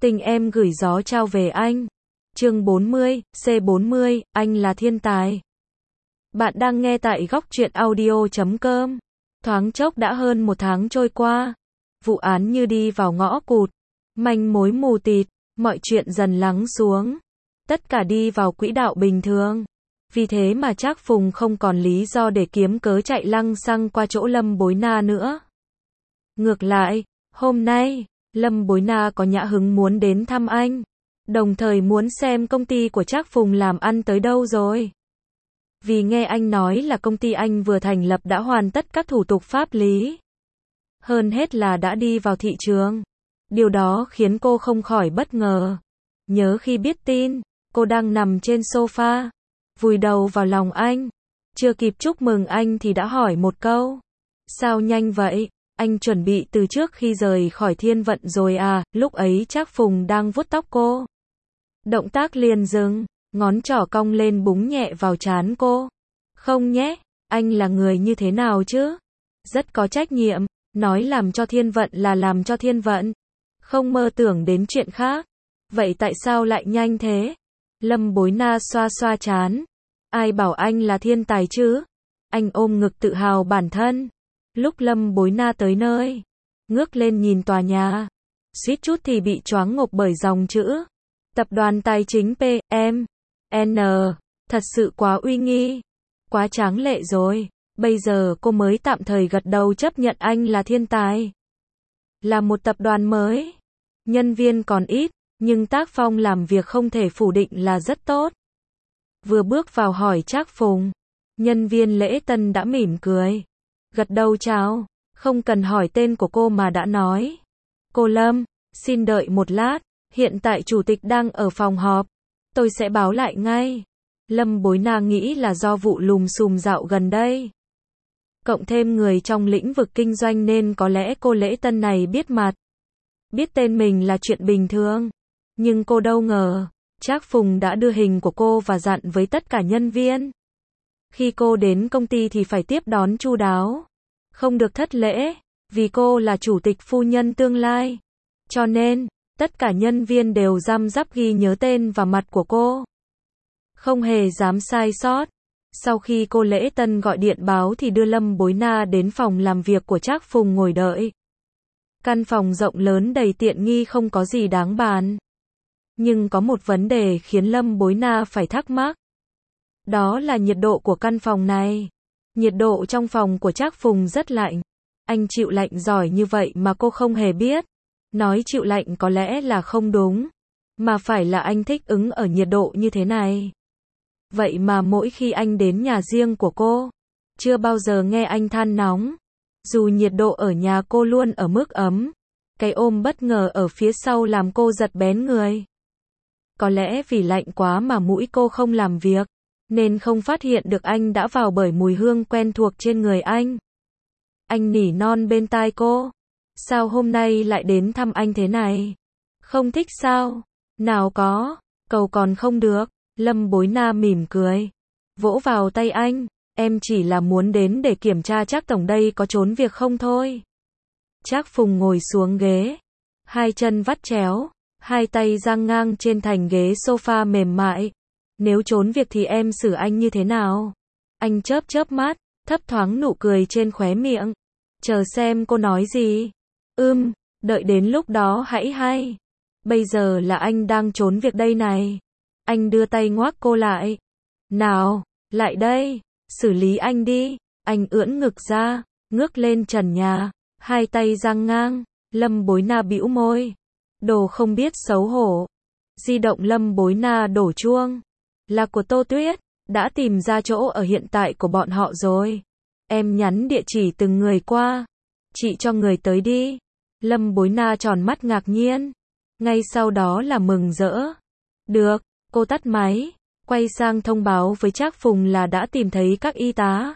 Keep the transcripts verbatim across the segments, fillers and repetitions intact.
Tình em gửi gió trao về anh. Chương bốn mươi, C bốn mươi, anh là thiên tài. Bạn đang nghe tại góc truyện audio chấm com. Thoáng chốc đã hơn một tháng trôi qua. Vụ án như đi vào ngõ cụt. Manh mối mù tịt, mọi chuyện dần lắng xuống. Tất cả đi vào quỹ đạo bình thường. Vì thế mà Trác Phùng không còn lý do để kiếm cớ chạy lăng xăng qua chỗ Lâm Bối Na nữa. Ngược lại, hôm nay, Lâm Bối Na có nhã hứng muốn đến thăm anh. Đồng thời muốn xem công ty của Trác Phùng làm ăn tới đâu rồi. Vì nghe anh nói là công ty anh vừa thành lập đã hoàn tất các thủ tục pháp lý. Hơn hết là đã đi vào thị trường. Điều đó khiến cô không khỏi bất ngờ. Nhớ khi biết tin, cô đang nằm trên sofa, vùi đầu vào lòng anh. Chưa kịp chúc mừng anh thì đã hỏi một câu. Sao nhanh vậy? Anh chuẩn bị từ trước khi rời khỏi Thiên Vận rồi à? Lúc ấy Trác Phùng đang vuốt tóc cô. Động tác liền dừng, ngón trỏ cong lên búng nhẹ vào trán cô. Không nhé, anh là người như thế nào chứ? Rất có trách nhiệm, nói làm cho Thiên Vận là làm cho Thiên Vận. Không mơ tưởng đến chuyện khác. Vậy tại sao lại nhanh thế? Lâm Bối Na xoa xoa trán. Ai bảo anh là thiên tài chứ? Anh ôm ngực tự hào bản thân. Lúc Lâm Bối Na tới nơi, ngước lên nhìn tòa nhà, suýt chút thì bị choáng ngộp bởi dòng chữ Tập đoàn Tài chính P M N. Thật sự quá uy nghi, quá tráng lệ rồi. Bây giờ cô mới tạm thời gật đầu chấp nhận anh là thiên tài. Là một tập đoàn mới, nhân viên còn ít, nhưng tác phong làm việc không thể phủ định là rất tốt. Vừa bước vào hỏi Trác Phùng, nhân viên lễ tân đã mỉm cười, gật đầu chào, không cần hỏi tên của cô mà đã nói. Cô Lâm, xin đợi một lát, hiện tại chủ tịch đang ở phòng họp, tôi sẽ báo lại ngay. Lâm Bối Na nghĩ là do vụ lùm xùm dạo gần đây. Cộng thêm người trong lĩnh vực kinh doanh nên có lẽ cô lễ tân này biết mặt. Biết tên mình là chuyện bình thường. Nhưng cô đâu ngờ, Trác Phùng đã đưa hình của cô và dặn với tất cả nhân viên. Khi cô đến công ty thì phải tiếp đón chu đáo. Không được thất lễ, vì cô là chủ tịch phu nhân tương lai. Cho nên, tất cả nhân viên đều răm rắp ghi nhớ tên và mặt của cô. Không hề dám sai sót. Sau khi cô lễ tân gọi điện báo thì đưa Lâm Bối Na đến phòng làm việc của Trác Phùng ngồi đợi. Căn phòng rộng lớn đầy tiện nghi không có gì đáng bàn. Nhưng có một vấn đề khiến Lâm Bối Na phải thắc mắc. Đó là nhiệt độ của căn phòng này. Nhiệt độ trong phòng của Trác Phùng rất lạnh. Anh chịu lạnh giỏi như vậy mà cô không hề biết. Nói chịu lạnh có lẽ là không đúng. Mà phải là anh thích ứng ở nhiệt độ như thế này. Vậy mà mỗi khi anh đến nhà riêng của cô, chưa bao giờ nghe anh than nóng. Dù nhiệt độ ở nhà cô luôn ở mức ấm. Cái ôm bất ngờ ở phía sau làm cô giật bén người. Có lẽ vì lạnh quá mà mũi cô không làm việc, nên không phát hiện được anh đã vào bởi mùi hương quen thuộc trên người anh. Anh nỉ non bên tai cô. Sao hôm nay lại đến thăm anh thế này? Không thích sao? Nào có, cầu còn không được. Lâm Bối Na mỉm cười, vỗ vào tay anh. Em chỉ là muốn đến để kiểm tra Trác tổng đây có trốn việc không thôi. Trác Phùng ngồi xuống ghế, hai chân vắt chéo, hai tay dang ngang trên thành ghế sofa mềm mại. Nếu trốn việc thì em xử anh như thế nào? Anh chớp chớp mắt, thấp thoáng nụ cười trên khóe miệng. Chờ xem cô nói gì. Ưm, đợi đến lúc đó hãy hay. Bây giờ là anh đang trốn việc đây này. Anh đưa tay ngoác cô lại. Nào, lại đây, xử lý anh đi. Anh ưỡn ngực ra, ngước lên trần nhà, hai tay dang ngang. Lâm Bối Na bĩu môi. Đồ không biết xấu hổ. Di động Lâm Bối Na đổ chuông. Là của Tô Tuyết, đã tìm ra chỗ ở hiện tại của bọn họ rồi. Em nhắn địa chỉ từng người qua. Chị cho người tới đi. Lâm Bối Na tròn mắt ngạc nhiên. Ngay sau đó là mừng rỡ. Được, cô tắt máy, quay sang thông báo với Trác Phùng là đã tìm thấy các y tá.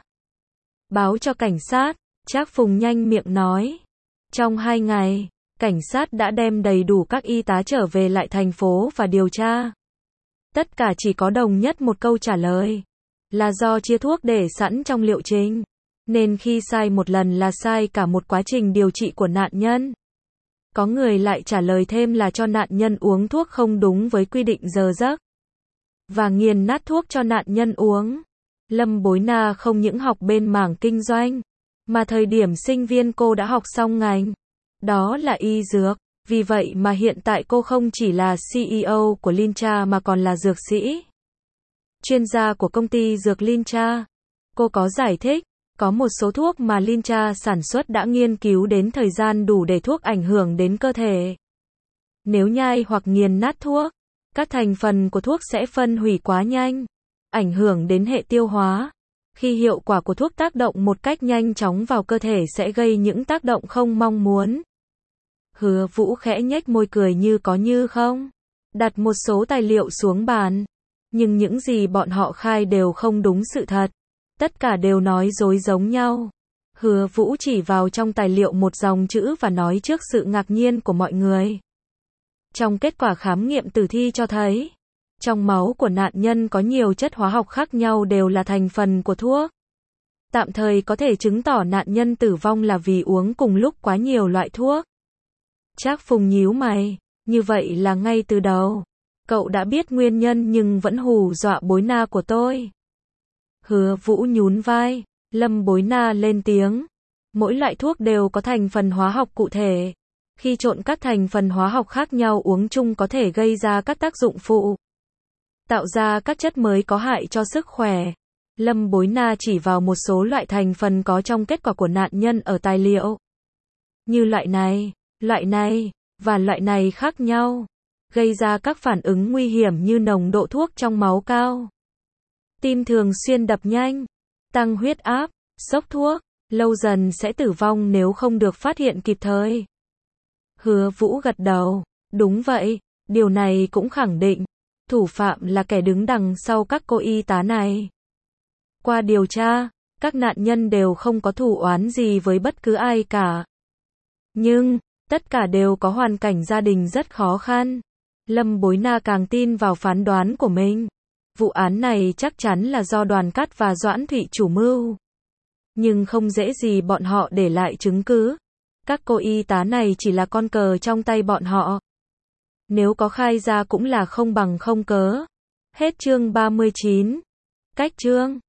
Báo cho cảnh sát, Trác Phùng nhanh miệng nói. Trong hai ngày, cảnh sát đã đem đầy đủ các y tá trở về lại thành phố và điều tra. Tất cả chỉ có đồng nhất một câu trả lời. Là do chia thuốc để sẵn trong liệu trình. Nên khi sai một lần là sai cả một quá trình điều trị của nạn nhân. Có người lại trả lời thêm là cho nạn nhân uống thuốc không đúng với quy định giờ giấc. Và nghiền nát thuốc cho nạn nhân uống. Lâm Bối Na không những học bên mảng kinh doanh, mà thời điểm sinh viên cô đã học xong ngành. Đó là y dược. Vì vậy mà hiện tại cô không chỉ là xê e ô của Lincha mà còn là dược sĩ. Chuyên gia của công ty dược Lincha. Cô có giải thích, có một số thuốc mà Lincha sản xuất đã nghiên cứu đến thời gian đủ để thuốc ảnh hưởng đến cơ thể. Nếu nhai hoặc nghiền nát thuốc, các thành phần của thuốc sẽ phân hủy quá nhanh, ảnh hưởng đến hệ tiêu hóa. Khi hiệu quả của thuốc tác động một cách nhanh chóng vào cơ thể sẽ gây những tác động không mong muốn. Hứa Vũ khẽ nhếch môi cười như có như không. Đặt một số tài liệu xuống bàn. Nhưng những gì bọn họ khai đều không đúng sự thật. Tất cả đều nói dối giống nhau. Hứa Vũ chỉ vào trong tài liệu một dòng chữ và nói trước sự ngạc nhiên của mọi người. Trong kết quả khám nghiệm tử thi cho thấy, trong máu của nạn nhân có nhiều chất hóa học khác nhau đều là thành phần của thuốc. Tạm thời có thể chứng tỏ nạn nhân tử vong là vì uống cùng lúc quá nhiều loại thuốc. Trác Phùng nhíu mày, như vậy là ngay từ đầu, cậu đã biết nguyên nhân nhưng vẫn hù dọa Bối Na của tôi. Hứa Vũ nhún vai, Lâm Bối Na lên tiếng. Mỗi loại thuốc đều có thành phần hóa học cụ thể. Khi trộn các thành phần hóa học khác nhau uống chung có thể gây ra các tác dụng phụ, tạo ra các chất mới có hại cho sức khỏe. Lâm Bối Na chỉ vào một số loại thành phần có trong kết quả của nạn nhân ở tài liệu. Như loại này, loại này, và loại này khác nhau, gây ra các phản ứng nguy hiểm như nồng độ thuốc trong máu cao, tim thường xuyên đập nhanh, tăng huyết áp, sốc thuốc, lâu dần sẽ tử vong nếu không được phát hiện kịp thời. Hứa Vũ gật đầu, đúng vậy, điều này cũng khẳng định, thủ phạm là kẻ đứng đằng sau các cô y tá này. Qua điều tra, các nạn nhân đều không có thù oán gì với bất cứ ai cả. Nhưng, tất cả đều có hoàn cảnh gia đình rất khó khăn. Lâm Bối Na càng tin vào phán đoán của mình. Vụ án này chắc chắn là do Đoàn Cát và Doãn Thụy chủ mưu. Nhưng không dễ gì bọn họ để lại chứng cứ. Các cô y tá này chỉ là con cờ trong tay bọn họ. Nếu có khai ra cũng là không bằng không cớ. Hết chương ba mươi chín. Cách chương